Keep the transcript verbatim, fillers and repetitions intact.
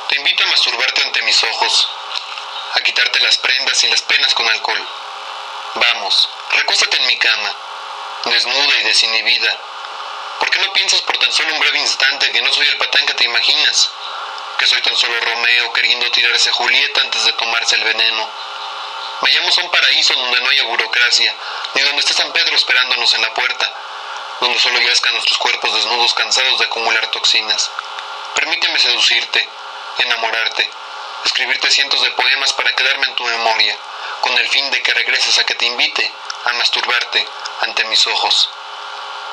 Te invito a masturbarte ante mis ojos, a quitarte las prendas y las penas con alcohol. Vamos, recuéstate en mi cama, desnuda y desinhibida. ¿Por qué no piensas por tan solo un breve instante que no soy el patán que te imaginas? Que soy tan solo Romeo queriendo tirarse a Julieta antes de tomarse el veneno. Vayamos a un paraíso donde no haya burocracia, ni donde esté San Pedro esperándonos en la puerta, donde solo yazcan nuestros cuerpos desnudos cansados de acumular toxinas. Permíteme seducirte, enamorarte, escribirte cientos de poemas para quedarme en tu memoria, con el fin de que regreses a que te invite a masturbarte ante mis ojos.